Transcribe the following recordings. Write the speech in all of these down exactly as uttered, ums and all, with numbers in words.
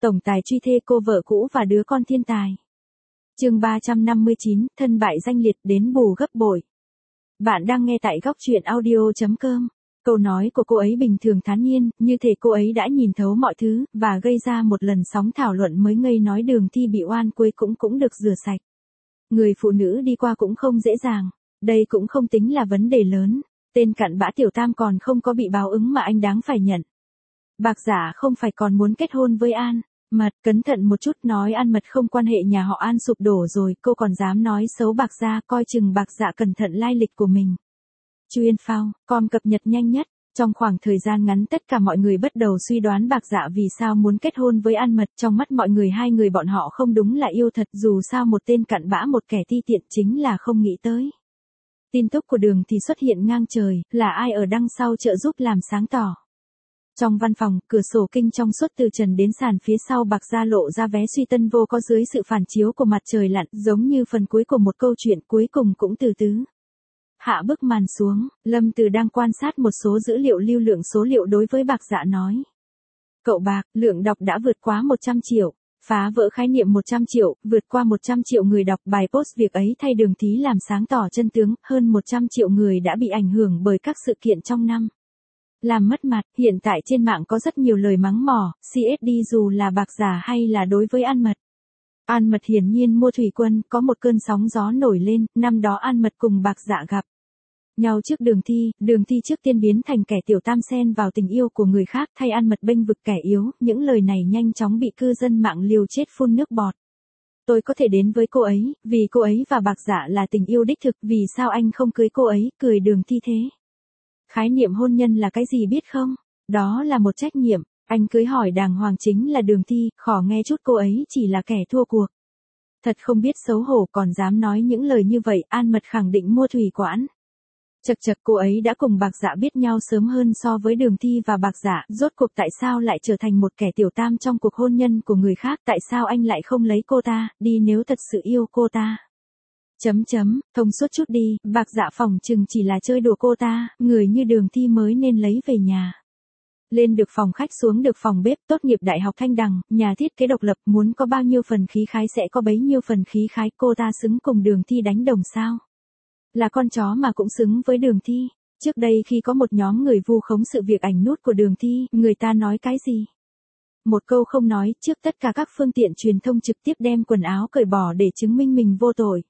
tổng tài truy thê cô vợ cũ và đứa con thiên tài. Chương ba trăm năm mươi chín, thân bại danh liệt đến bù gấp bội. Bạn đang nghe tại góc truyện audio chấm com. Câu nói của cô ấy bình thường thản nhiên, như thể cô ấy đã nhìn thấu mọi thứ, và gây ra một lần sóng thảo luận mới ngây nói Đường Thi bị oan cuối cũng cũng được rửa sạch. Người phụ nữ đi qua cũng không dễ dàng, đây cũng không tính là vấn đề lớn, tên cặn bã Tiểu Tam còn không có bị báo ứng mà anh đáng phải nhận. Bạc Dạ không phải còn muốn kết hôn với An Mật, cẩn thận một chút nói An Mật không quan hệ nhà họ An sụp đổ rồi, cô còn dám nói xấu Bạc Gia, coi chừng Bạc Dạ cẩn thận lai lịch của mình. Chuyên phao, com cập nhật nhanh nhất, trong khoảng thời gian ngắn tất cả mọi người bắt đầu suy đoán Bạc Dạ vì sao muốn kết hôn với An Mật, trong mắt mọi người hai người bọn họ không đúng là yêu thật, dù sao một tên cặn bã một kẻ ti tiện chính là không nghĩ tới. Tin tức của Đường thì xuất hiện ngang trời, là ai ở đằng sau trợ giúp làm sáng tỏ. Trong văn phòng, cửa sổ kinh trong suốt từ trần đến sàn phía sau Bạc Gia lộ ra vé suy tân vô có dưới sự phản chiếu của mặt trời lặn, giống như phần cuối của một câu chuyện cuối cùng cũng từ từ hạ bức màn xuống. Lâm Từ đang quan sát một số dữ liệu lưu lượng số liệu đối với Bạc Dạ nói. Cậu Bạc, lượng đọc đã vượt quá một trăm triệu, phá vỡ khái niệm một trăm triệu, vượt qua một trăm triệu người đọc bài post việc ấy thay Đường Thí làm sáng tỏ chân tướng, hơn một trăm triệu người đã bị ảnh hưởng bởi các sự kiện trong năm. Làm mất mặt, hiện tại trên mạng có rất nhiều lời mắng mỏ, xê ét đê dù là Bạc Dạ hay là đối với An Mật. An Mật hiển nhiên mua thủy quân, có một cơn sóng gió nổi lên, năm đó An Mật cùng Bạc Dạ gặp nhau trước Đường Thi, Đường Thi trước tiên biến thành kẻ tiểu tam xen vào tình yêu của người khác thay An Mật bênh vực kẻ yếu, những lời này nhanh chóng bị cư dân mạng liều chết phun nước bọt. Tôi có thể đến với cô ấy, vì cô ấy và Bạc Dạ là tình yêu đích thực, vì sao anh không cưới cô ấy, cười Đường Thi thế. Khái niệm hôn nhân là cái gì biết không? Đó là một trách nhiệm, anh cưới hỏi đàng hoàng chính là Đường Thi, khỏ nghe chút cô ấy chỉ là kẻ thua cuộc. Thật không biết xấu hổ còn dám nói những lời như vậy, An Mật khẳng định mua thủy quản. Chật chật cô ấy đã cùng Bạc Dạ biết nhau sớm hơn so với Đường Thi và Bạc Dạ, rốt cuộc tại sao lại trở thành một kẻ tiểu tam trong cuộc hôn nhân của người khác, tại sao anh lại không lấy cô ta, đi nếu thật sự yêu cô ta. Chấm chấm, thông suốt chút đi, Bạc Dạ phỏng chừng chỉ là chơi đùa cô ta, người như Đường Thi mới nên lấy về nhà. Lên được phòng khách xuống được phòng bếp, tốt nghiệp đại học Thanh Đằng, nhà thiết kế độc lập, muốn có bao nhiêu phần khí khái sẽ có bấy nhiêu phần khí khái, cô ta xứng cùng Đường Thi đánh đồng sao? Là con chó mà cũng xứng với Đường Thi. Trước đây khi có một nhóm người vu khống sự việc ảnh nút của Đường Thi, người ta nói cái gì? Một câu không nói, trước tất cả các phương tiện truyền thông trực tiếp đem quần áo cởi bỏ để chứng minh mình vô tội.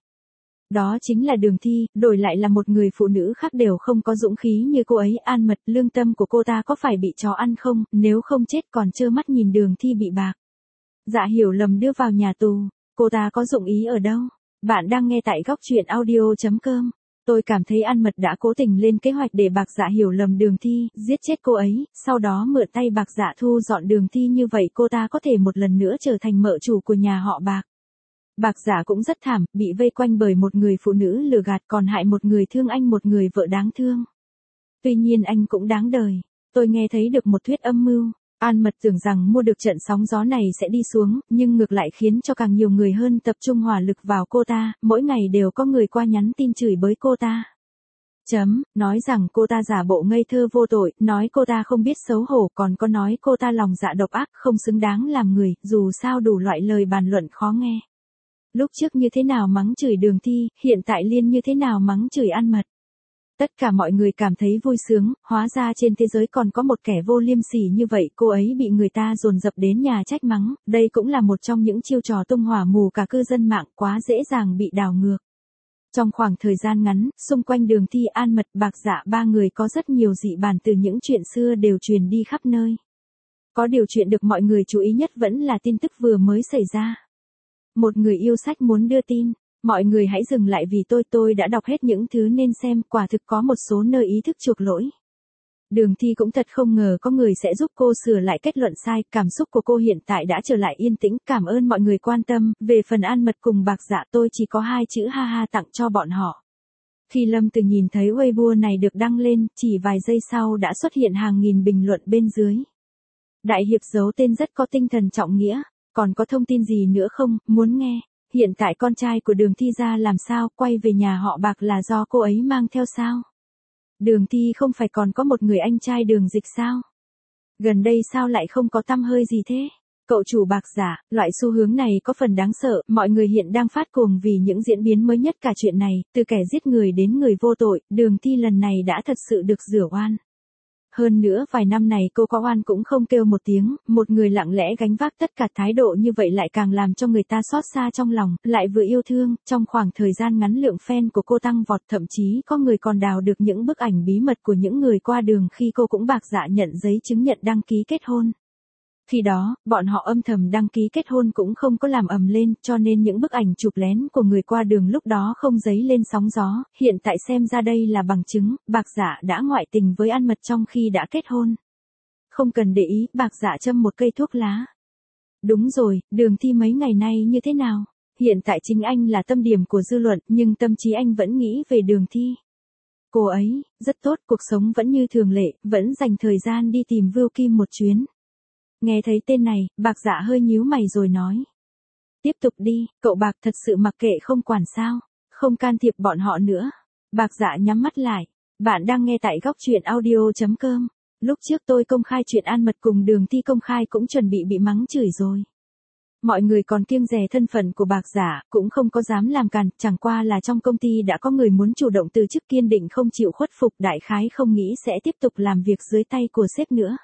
Đó chính là Đường Thi, đổi lại là một người phụ nữ khác đều không có dũng khí như cô ấy. An Mật, lương tâm của cô ta có phải bị chó ăn không, nếu không chết còn trơ mắt nhìn Đường Thi bị Bạc Dạ hiểu lầm đưa vào nhà tù, cô ta có dụng ý ở đâu? Bạn đang nghe tại góc truyện audio chấm com. Tôi cảm thấy An Mật đã cố tình lên kế hoạch để Bạc Dạ hiểu lầm Đường Thi, giết chết cô ấy, sau đó mượn tay Bạc Dạ thu dọn Đường Thi, như vậy cô ta có thể một lần nữa trở thành mợ chủ của nhà họ Bạc. Bạc Dạ cũng rất thảm, bị vây quanh bởi một người phụ nữ lừa gạt, còn hại một người thương anh, một người vợ đáng thương. Tuy nhiên anh cũng đáng đời. Tôi nghe thấy được một thuyết âm mưu. An Mật tưởng rằng mua được trận sóng gió này sẽ đi xuống, nhưng ngược lại khiến cho càng nhiều người hơn tập trung hỏa lực vào cô ta, mỗi ngày đều có người qua nhắn tin chửi bới cô ta. Chấm, nói rằng cô ta giả bộ ngây thơ vô tội, nói cô ta không biết xấu hổ, còn có nói cô ta lòng dạ độc ác, không xứng đáng làm người, dù sao đủ loại lời bàn luận khó nghe. Lúc trước như thế nào mắng chửi Đường Thi, hiện tại liên như thế nào mắng chửi An Mật. Tất cả mọi người cảm thấy vui sướng, hóa ra trên thế giới còn có một kẻ vô liêm sỉ như vậy, cô ấy bị người ta dồn dập đến nhà trách mắng, đây cũng là một trong những chiêu trò tung hỏa mù cả cư dân mạng, quá dễ dàng bị đảo ngược. Trong khoảng thời gian ngắn, xung quanh Đường Thi, An Mật, Bạc Dạ ba người có rất nhiều dị bản từ những chuyện xưa đều truyền đi khắp nơi. Có điều chuyện được mọi người chú ý nhất vẫn là tin tức vừa mới xảy ra. Một người yêu sách muốn đưa tin. Mọi người hãy dừng lại vì tôi tôi đã đọc hết những thứ nên xem, quả thực có một số nơi ý thức chuộc lỗi. Đường Thi cũng thật không ngờ có người sẽ giúp cô sửa lại kết luận sai, cảm xúc của cô hiện tại đã trở lại yên tĩnh, cảm ơn mọi người quan tâm, về phần An Mật cùng Bạc Dạ tôi chỉ có hai chữ ha ha tặng cho bọn họ. Khi Lâm Từ nhìn thấy Weibo này được đăng lên, chỉ vài giây sau đã xuất hiện hàng nghìn bình luận bên dưới. Đại hiệp giấu tên rất có tinh thần trọng nghĩa, còn có thông tin gì nữa không, muốn nghe? Hiện tại con trai của Đường Thi ra làm sao, quay về nhà họ Bạc là do cô ấy mang theo sao? Đường Thi không phải còn có một người anh trai Đường Dịch sao? Gần đây sao lại không có tăm hơi gì thế? Cậu chủ bạc giả, loại xu hướng này có phần đáng sợ, mọi người hiện đang phát cuồng vì những diễn biến mới nhất cả chuyện này, từ kẻ giết người đến người vô tội, Đường Thi lần này đã thật sự được rửa oan. Hơn nữa vài năm này cô có oan cũng không kêu một tiếng, một người lặng lẽ gánh vác tất cả thái độ như vậy lại càng làm cho người ta xót xa trong lòng, lại vừa yêu thương, trong khoảng thời gian ngắn lượng fan của cô tăng vọt, thậm chí có người còn đào được những bức ảnh bí mật của những người qua đường khi cô cũng bạc dạ nhận giấy chứng nhận đăng ký kết hôn. Khi đó, bọn họ âm thầm đăng ký kết hôn cũng không có làm ầm lên, cho nên những bức ảnh chụp lén của người qua đường lúc đó không dấy lên sóng gió, hiện tại xem ra đây là bằng chứng, bạc dạ đã ngoại tình với An Mật trong khi đã kết hôn. Không cần để ý, bạc dạ châm một cây thuốc lá. Đúng rồi, Đường Thi mấy ngày nay như thế nào? Hiện tại chính anh là tâm điểm của dư luận, nhưng tâm trí anh vẫn nghĩ về Đường Thi. Cô ấy, rất tốt, cuộc sống vẫn như thường lệ, vẫn dành thời gian đi tìm Vưu Kim một chuyến. Nghe thấy tên này, bạc dạ hơi nhíu mày rồi nói. Tiếp tục đi, cậu bạc thật sự mặc kệ không quản sao, không can thiệp bọn họ nữa. Bạc dạ nhắm mắt lại. Bạn đang nghe tại góc truyện audio chấm com. Lúc trước tôi công khai chuyện An Mật cùng Đường Thi công khai cũng chuẩn bị bị mắng chửi rồi. Mọi người còn kiêng dè thân phận của bạc giả, cũng không có dám làm càn, chẳng qua là trong công ty đã có người muốn chủ động từ chức, kiên định không chịu khuất phục, đại khái không nghĩ sẽ tiếp tục làm việc dưới tay của sếp nữa.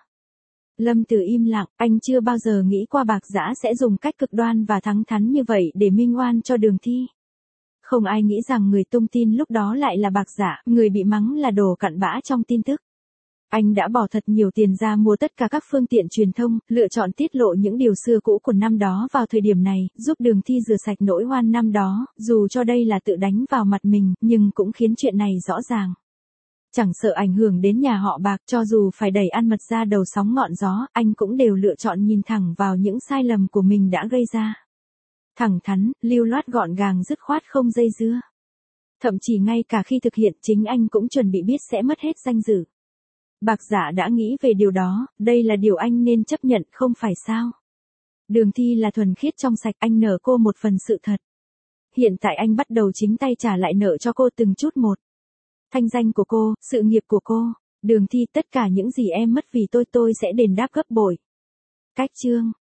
Lâm Từ im lặng, anh chưa bao giờ nghĩ qua bạc giả sẽ dùng cách cực đoan và thẳng thắn như vậy để minh oan cho Đường Thi. Không ai nghĩ rằng người tung tin lúc đó lại là bạc giả, người bị mắng là đồ cặn bã trong tin tức. Anh đã bỏ thật nhiều tiền ra mua tất cả các phương tiện truyền thông, lựa chọn tiết lộ những điều xưa cũ của năm đó vào thời điểm này, giúp Đường Thi rửa sạch nỗi oan năm đó, dù cho đây là tự đánh vào mặt mình, nhưng cũng khiến chuyện này rõ ràng. Chẳng sợ ảnh hưởng đến nhà họ bạc, cho dù phải đẩy An Mật ra đầu sóng ngọn gió, anh cũng đều lựa chọn nhìn thẳng vào những sai lầm của mình đã gây ra. Thẳng thắn, lưu loát gọn gàng dứt khoát không dây dưa. Thậm chí ngay cả khi thực hiện chính anh cũng chuẩn bị biết sẽ mất hết danh dự. Bạc giả đã nghĩ về điều đó, đây là điều anh nên chấp nhận không phải sao. Đường Thi là thuần khiết trong sạch, anh nợ cô một phần sự thật. Hiện tại anh bắt đầu chính tay trả lại nợ cho cô từng chút một. Thanh danh của cô, sự nghiệp của cô, Đường Thi, tất cả những gì em mất vì tôi tôi sẽ đền đáp gấp bội. Cách chương